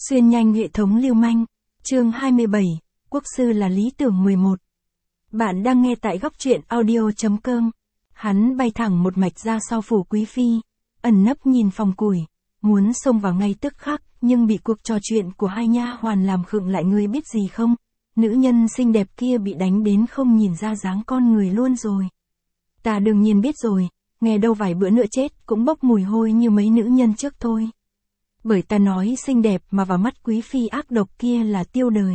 Xuyên nhanh hệ thống lưu manh. Chương 27, quốc sư là lý tưởng 11. Bạn đang nghe tại góc truyện audio.com. Hắn bay thẳng một mạch ra sau phủ quý phi, ẩn nấp nhìn phòng củi, muốn xông vào ngay tức khắc, nhưng bị cuộc trò chuyện của hai nha hoàn làm khựng lại. Ngươi biết gì không? Nữ nhân xinh đẹp kia bị đánh đến không nhìn ra dáng con người luôn rồi. Ta đương nhiên biết rồi, nghe đâu vài bữa nữa chết cũng bốc mùi hôi như mấy nữ nhân trước thôi. Bởi ta nói xinh đẹp mà vào mắt quý phi ác độc kia là tiêu đời.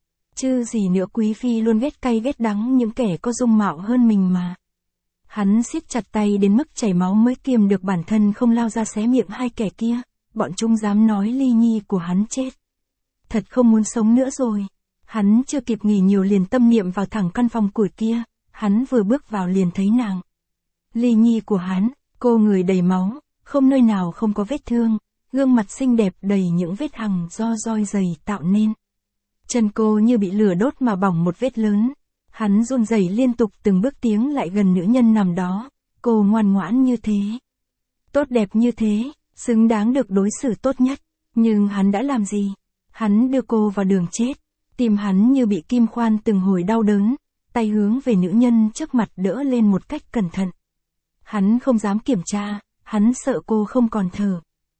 Chứ gì nữa, quý phi luôn ghét cay ghét đắng những kẻ có dung mạo hơn mình mà. Hắn siết chặt tay đến mức chảy máu mới kiềm được bản thân không lao ra xé miệng hai kẻ kia. Bọn chúng dám nói ly nhi của hắn chết. Thật không muốn sống nữa rồi. Hắn chưa kịp nghỉ nhiều liền tâm niệm vào thẳng căn phòng củi kia. Hắn vừa bước vào liền thấy nàng. Ly nhi của hắn, cô người đầy máu, không nơi nào không có vết thương. Gương mặt xinh đẹp đầy những vết hằn do roi giày tạo nên. Chân cô như bị lửa đốt mà bỏng một vết lớn. Hắn run rẩy liên tục từng bước tiến lại gần nữ nhân nằm đó. Cô ngoan ngoãn như thế, tốt đẹp như thế, xứng đáng được đối xử tốt nhất. Nhưng hắn đã làm gì? Hắn đưa cô vào đường chết. Tim hắn như bị kim khoan từng hồi đau đớn. Tay hướng về nữ nhân trước mặt đỡ lên một cách cẩn thận. Hắn không dám kiểm tra, hắn sợ cô không còn thở.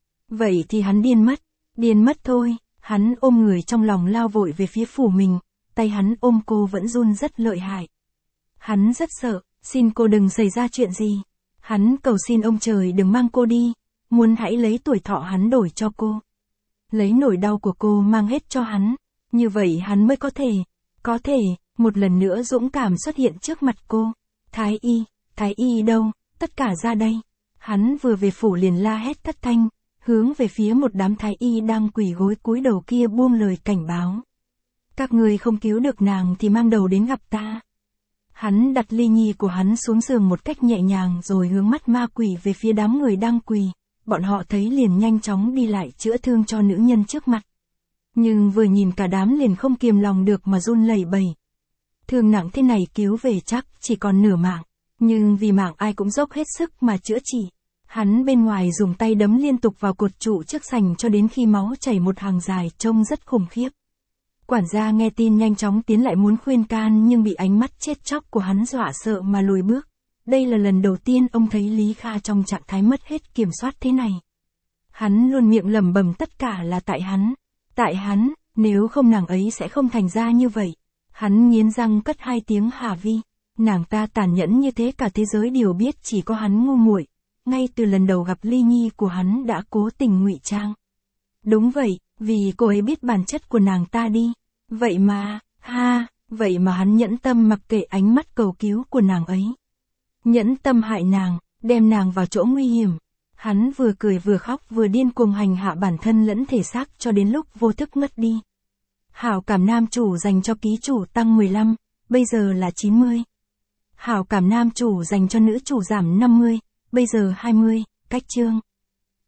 Vậy thì hắn điên mất thôi. Hắn ôm người trong lòng lao vội về phía phủ mình, tay hắn ôm cô vẫn run rất lợi hại. Hắn rất sợ, xin cô đừng xảy ra chuyện gì. Hắn cầu xin ông trời đừng mang cô đi, muốn hãy lấy tuổi thọ hắn đổi cho cô. Lấy nỗi đau của cô mang hết cho hắn, như vậy hắn mới có thể, một lần nữa dũng cảm xuất hiện trước mặt cô. Thái y đâu, tất cả ra đây. Hắn vừa về phủ liền la hét thất thanh, hướng về phía một đám thái y đang quỳ gối cúi đầu kia buông lời cảnh báo. Các ngươi không cứu được nàng thì mang đầu đến gặp ta. Hắn đặt ly nhi của hắn xuống giường một cách nhẹ nhàng rồi hướng mắt ma quỷ về phía đám người đang quỳ. Bọn họ thấy liền nhanh chóng đi lại chữa thương cho nữ nhân trước mặt. Nhưng vừa nhìn cả đám liền không kiềm lòng được mà run lẩy bẩy. Thương nặng thế này cứu về chắc chỉ còn nửa mạng. Nhưng vì mạng ai cũng dốc hết sức mà chữa trị. Hắn bên ngoài dùng tay đấm liên tục vào cột trụ trước sành cho đến khi máu chảy một hàng dài, trông rất khủng khiếp. Quản gia nghe tin nhanh chóng tiến lại muốn khuyên can nhưng bị ánh mắt chết chóc của hắn dọa sợ mà lùi bước. Đây là lần đầu tiên ông thấy Lý Kha trong trạng thái mất hết kiểm soát thế này. Hắn luôn miệng lẩm bẩm tất cả là tại hắn, nếu không nàng ấy sẽ không thành ra như vậy. Hắn nghiến răng cất hai tiếng Hà Vi, nàng ta tàn nhẫn như thế cả thế giới đều biết, chỉ có hắn ngu muội. Ngay từ lần đầu gặp ly nhi của hắn đã cố tình ngụy trang. Đúng vậy, vì cô ấy biết bản chất của nàng ta đi. Vậy mà hắn nhẫn tâm mặc kệ ánh mắt cầu cứu của nàng ấy. Nhẫn tâm hại nàng, đem nàng vào chỗ nguy hiểm. Hắn vừa cười vừa khóc vừa điên cuồng hành hạ bản thân lẫn thể xác cho đến lúc vô thức ngất đi. Hảo cảm nam chủ dành cho ký chủ tăng 15, bây giờ là 90. Hảo cảm nam chủ dành cho nữ chủ giảm 50. Bây giờ 20, cách chương.